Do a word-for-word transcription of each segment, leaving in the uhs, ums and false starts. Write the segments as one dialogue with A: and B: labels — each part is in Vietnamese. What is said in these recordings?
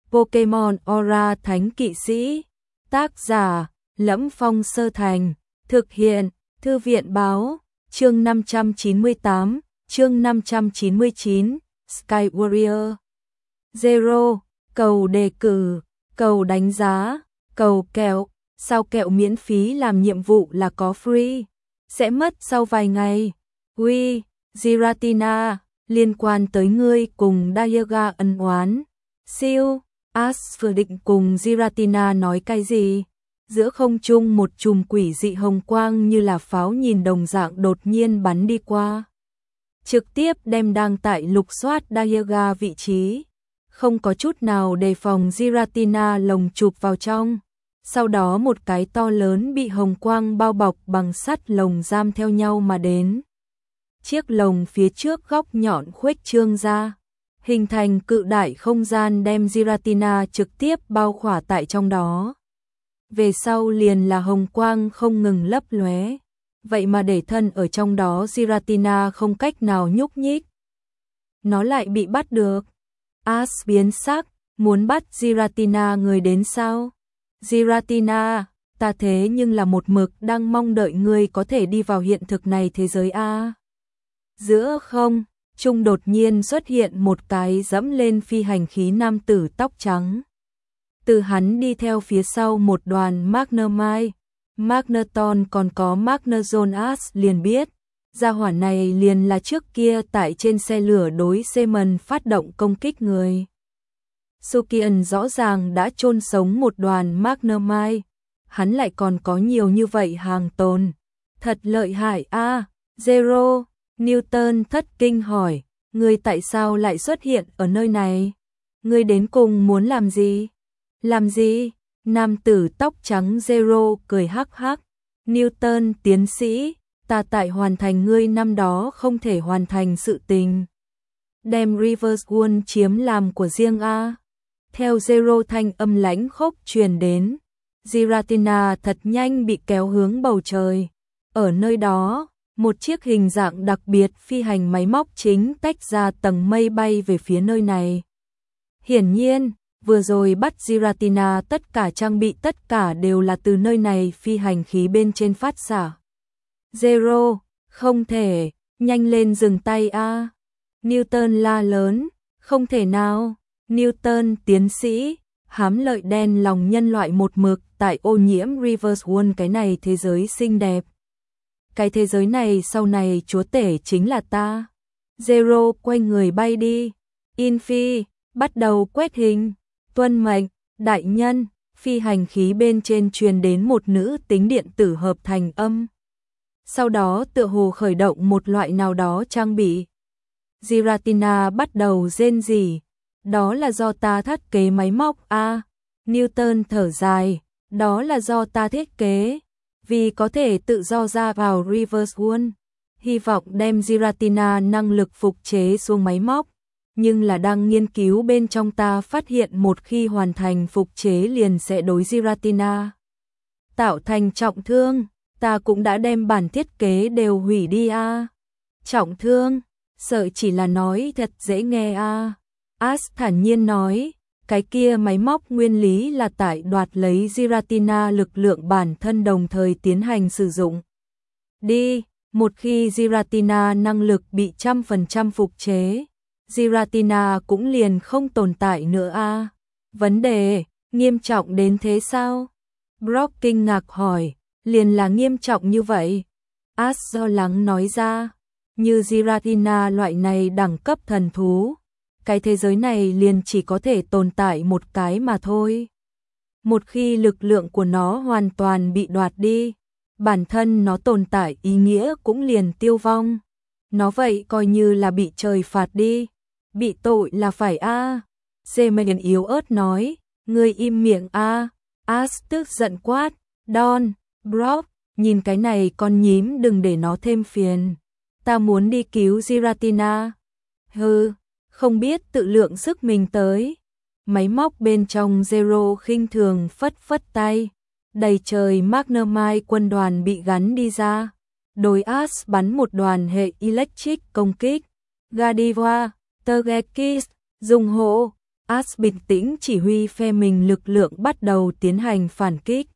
A: Pokemon Aura Thánh Kỵ Sĩ. Tác giả: Lẫm Phong Sơ Thành. Thực hiện: Thư viện báo. Chương năm trăm chín mươi tám, chương năm trăm chín mươi chín, Sky Warrior. Zero, cầu đề cử, cầu đánh giá, cầu kẹo. Sao kẹo miễn phí làm nhiệm vụ là có free? Sẽ mất sau vài ngày. Ui, Giratina, liên quan tới ngươi cùng Dialga ân oán. Siêu, Ash vừa định cùng Giratina nói cái gì? Giữa không trung một chùm quỷ dị hồng quang như là pháo nhìn đồng dạng đột nhiên bắn đi qua. Trực tiếp đem đang tại lục soát Dialga vị trí. Không có chút nào đề phòng Giratina lồng chụp vào trong. Sau đó một cái to lớn bị hồng quang bao bọc bằng sắt lồng giam theo nhau mà đến. Chiếc lồng phía trước góc nhọn khuếch trương ra, hình thành cự đại không gian đem Giratina trực tiếp bao khỏa tại trong đó. Về sau liền là hồng quang không ngừng lấp lóe, vậy mà để thân ở trong đó Giratina không cách nào nhúc nhích. Nó lại bị bắt được. Ash biến sắc, muốn bắt Giratina người đến sao? Giratina, ta thế nhưng là một mực đang mong đợi ngươi có thể đi vào hiện thực này thế giới a. Giữa không trung đột nhiên xuất hiện một cái dẫm lên phi hành khí nam tử tóc trắng. Từ hắn đi theo phía sau một đoàn Magnemite, Magneton còn có Magnezone. Ash liền biết, gia hỏa này liền là trước kia tại trên xe lửa đối Seaman phát động công kích người. Sukian rõ ràng đã chôn sống một đoàn Magnemite, hắn lại còn có nhiều như vậy hàng tồn. Thật lợi hại a. À, Zero, Newton thất kinh hỏi, ngươi tại sao lại xuất hiện ở nơi này? Ngươi đến cùng muốn làm gì? Làm gì? Nam tử tóc trắng Zero cười hắc hắc. Newton tiến sĩ, ta tại hoàn thành ngươi năm đó không thể hoàn thành sự tình. Đem Reverse World chiếm làm của riêng a. Theo Zero thanh âm lãnh khốc truyền đến, Giratina thật nhanh bị kéo hướng bầu trời. Ở nơi đó, một chiếc hình dạng đặc biệt phi hành máy móc chính tách ra tầng mây bay về phía nơi này. Hiển nhiên, vừa rồi bắt Giratina tất cả trang bị tất cả đều là từ nơi này phi hành khí bên trên phát xạ. Zero, không thể, nhanh lên dừng tay a. Newton la lớn, không thể nào. Newton tiến sĩ, hám lợi đen lòng nhân loại một mực tại ô nhiễm Reverse World cái này thế giới xinh đẹp. Cái thế giới này sau này chúa tể chính là ta. Zero quay người bay đi. Infi, bắt đầu quét hình. Tuân mệnh, đại nhân, phi hành khí bên trên truyền đến một nữ tính điện tử hợp thành âm. Sau đó tựa hồ khởi động một loại nào đó trang bị. Giratina bắt đầu rên rỉ. Đó là do ta thiết kế máy móc a. À, Newton thở dài, đó là do ta thiết kế, vì có thể tự do ra vào Reverse World, hy vọng đem Giratina năng lực phục chế xuống máy móc, nhưng là đang nghiên cứu bên trong ta phát hiện một khi hoàn thành phục chế liền sẽ đối Giratina tạo thành trọng thương, ta cũng đã đem bản thiết kế đều hủy đi a. À. Trọng thương, sợ chỉ là nói thật dễ nghe a. À. Ash thản nhiên nói, cái kia máy móc nguyên lý là tại đoạt lấy Giratina lực lượng bản thân đồng thời tiến hành sử dụng. Đi, một khi Giratina năng lực bị trăm phần trăm phục chế, Giratina cũng liền không tồn tại nữa a. À. Vấn đề, nghiêm trọng đến thế sao? Brock kinh ngạc hỏi, liền là nghiêm trọng như vậy. Ash lo lắng nói ra, như Giratina loại này đẳng cấp thần thú. Cái thế giới này liền chỉ có thể tồn tại một cái mà thôi. Một khi lực lượng của nó hoàn toàn bị đoạt đi, bản thân nó tồn tại ý nghĩa cũng liền tiêu vong. Nó vậy coi như là bị trời phạt đi. Bị tội là phải a. À. Semegan yếu ớt nói, ngươi im miệng a. À. Ash tức giận quát, Don, Brock, nhìn cái này con nhím đừng để nó thêm phiền. Ta muốn đi cứu Giratina. Hừ. Không biết tự lượng sức mình tới. Máy móc bên trong Zero khinh thường phất phất tay. Đầy trời Magnemite quân đoàn bị gắn đi ra. Đối Ash bắn một đoàn hệ electric công kích. Gadiva, Tergekis, dùng hộ. Ash bình tĩnh chỉ huy phe mình lực lượng bắt đầu tiến hành phản kích.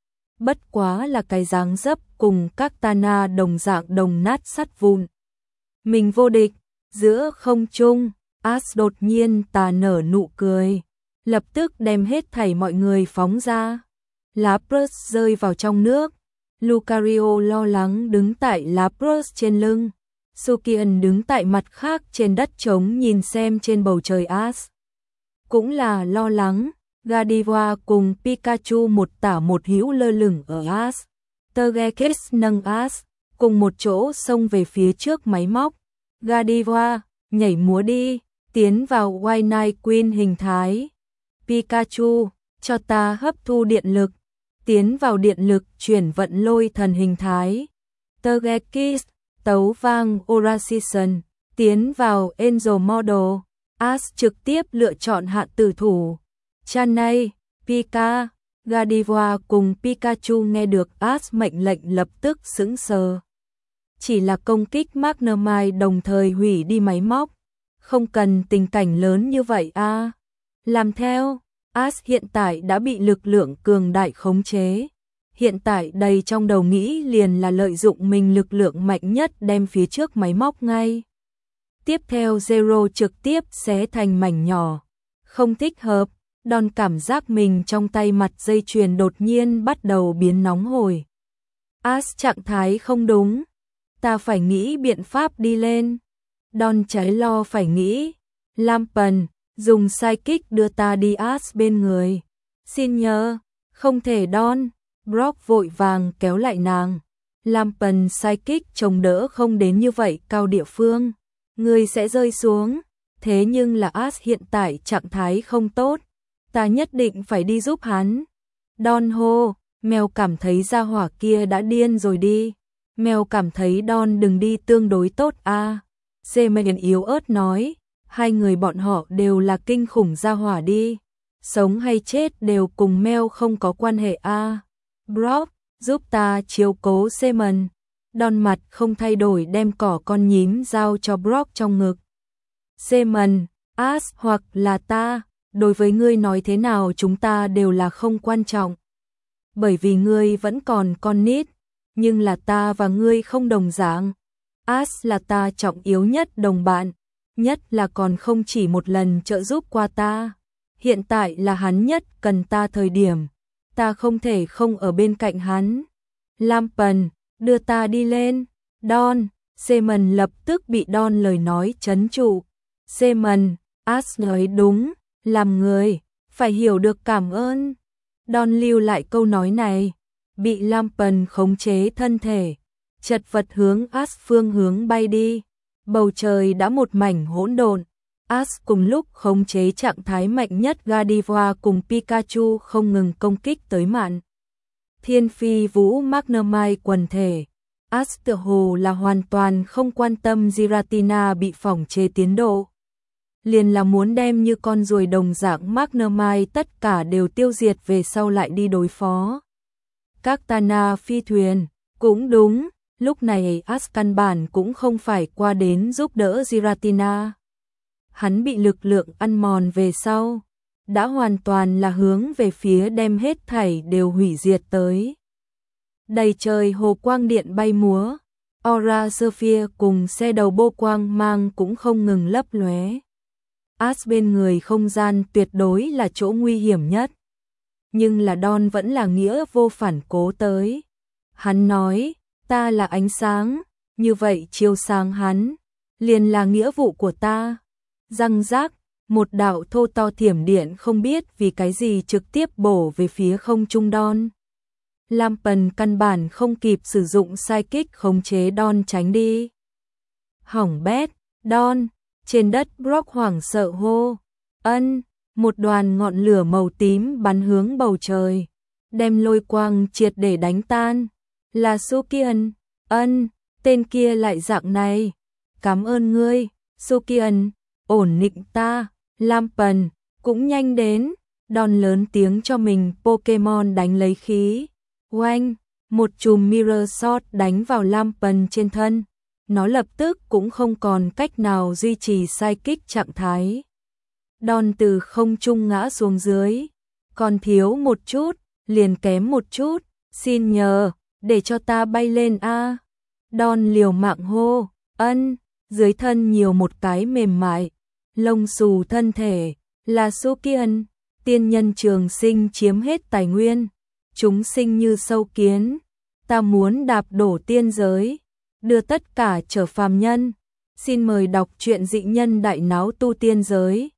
A: Bất quá là cái dáng dấp cùng các Tana đồng dạng đồng nát sắt vụn. Mình vô địch, giữa không trung, Ash đột nhiên tà nở nụ cười, lập tức đem hết thảy mọi người phóng ra. Lapras rơi vào trong nước, Lucario lo lắng đứng tại Lapras trên lưng, Sukian đứng tại mặt khác trên đất trống nhìn xem trên bầu trời Ash. Cũng là lo lắng, Gardevoir cùng Pikachu một tả một hữu lơ lửng ở Ash. Togekiss nâng Ash, cùng một chỗ xông về phía trước máy móc. Gardevoir, nhảy múa đi, tiến vào White Night Queen hình thái. Pikachu, cho ta hấp thu điện lực, tiến vào điện lực chuyển vận lôi thần hình thái. Togekiss, tấu vang Aura-Season, tiến vào Angel Model. Ash trực tiếp lựa chọn hạ tử thủ. Chanay, Pika, Gardevoir cùng Pikachu nghe được Ash mệnh lệnh lập tức sững sờ. Chỉ là công kích Magnemite đồng thời hủy đi máy móc. Không cần tình cảnh lớn như vậy a. À. Làm theo, Ash hiện tại đã bị lực lượng cường đại khống chế. Hiện tại đầy trong đầu nghĩ liền là lợi dụng mình lực lượng mạnh nhất đem phía trước máy móc ngay. Tiếp theo Zero trực tiếp xé thành mảnh nhỏ. Không thích hợp, Đòn cảm giác mình trong tay mặt dây chuyền đột nhiên bắt đầu biến nóng hổi. Ash trạng thái không đúng, ta phải nghĩ biện pháp đi lên. Đòn trái lo phải nghĩ. Lampen, dùng psychic đưa ta đi Ash bên người. Xin nhớ, không thể Đòn. Brock vội vàng kéo lại nàng. Lampen psychic chống đỡ không đến như vậy cao địa phương. Người sẽ rơi xuống. Thế nhưng là Ash hiện tại trạng thái không tốt. Ta nhất định phải đi giúp hắn. Đòn hô, mèo cảm thấy gia hỏa kia đã điên rồi đi. Mèo cảm thấy Đòn đừng đi tương đối tốt a. À. Semegan yếu ớt nói, hai người bọn họ đều là kinh khủng gia hỏa đi. Sống hay chết đều cùng mèo không có quan hệ a. À. Brock, giúp ta chiếu cố Semen. Đòn mặt không thay đổi đem cỏ con nhím giao cho Brock trong ngực. Semen, Ash hoặc là ta, đối với ngươi nói thế nào chúng ta đều là không quan trọng. Bởi vì ngươi vẫn còn con nít, nhưng là ta và ngươi không đồng dạng. Ash là ta trọng yếu nhất đồng bạn, nhất là còn không chỉ một lần trợ giúp qua ta. Hiện tại là hắn nhất cần ta thời điểm, ta không thể không ở bên cạnh hắn. Lampen, đưa ta đi lên. Đòn, Semen lập tức bị Đòn lời nói trấn trụ. Semen, Ash nói đúng, làm người, phải hiểu được cảm ơn. Đòn lưu lại câu nói này, bị Lampen khống chế thân thể, chật vật hướng Ash phương hướng bay đi. Bầu trời đã một mảnh hỗn độn. Ash cùng lúc khống chế trạng thái mạnh nhất Gardevoir cùng Pikachu không ngừng công kích tới mạn. Thiên phi vũ Magnemite quần thể. Ash tựa hồ là hoàn toàn không quan tâm Giratina bị phỏng chế tiến độ. Liền là muốn đem như con ruồi đồng dạng Magnemite tất cả đều tiêu diệt về sau lại đi đối phó. Các Tana phi thuyền, cũng đúng, lúc này Ash căn bản cũng không phải qua đến giúp đỡ Giratina. Hắn bị lực lượng ăn mòn về sau, đã hoàn toàn là hướng về phía đem hết thảy đều hủy diệt tới. Đầy trời hồ quang điện bay múa, Aura Sphere cùng xe đầu bô quang mang cũng không ngừng lấp lóe. Ash bên người không gian tuyệt đối là chỗ nguy hiểm nhất. Nhưng là Đòn vẫn là nghĩa vô phản cố tới. Hắn nói, ta là ánh sáng, như vậy chiếu sáng hắn, liền là nghĩa vụ của ta. Răng rác, một đạo thô to thiểm điện không biết vì cái gì trực tiếp bổ về phía không trung Đòn. Lampen căn bản không kịp sử dụng psychic khống chế Đòn tránh đi. Hỏng bét, Đòn, trên đất Brock hoảng sợ hô. Ân, một đoàn ngọn lửa màu tím bắn hướng bầu trời, đem lôi quang triệt để đánh tan. Là Sukian, ân, tên kia lại dạng này. Cảm ơn ngươi, Sukian, ổn định ta. Lampen, cũng nhanh đến. Đòn lớn tiếng cho mình Pokemon đánh lấy khí. Oanh, một chùm Mirror Shot đánh vào Lampen trên thân. Nó lập tức cũng không còn cách nào duy trì psychic trạng thái. Đòn từ không trung ngã xuống dưới. Còn thiếu một chút, liền kém một chút, xin nhờ, để cho ta bay lên a. Đòn liều mạng hô, ân, dưới thân nhiều một cái mềm mại, lông xù thân thể, là Su Kiên, tiên nhân trường sinh chiếm hết tài nguyên, chúng sinh như sâu kiến, ta muốn đạp đổ tiên giới, đưa tất cả trở phàm nhân. Xin mời đọc truyện Dị Nhân Đại Náo Tu Tiên Giới.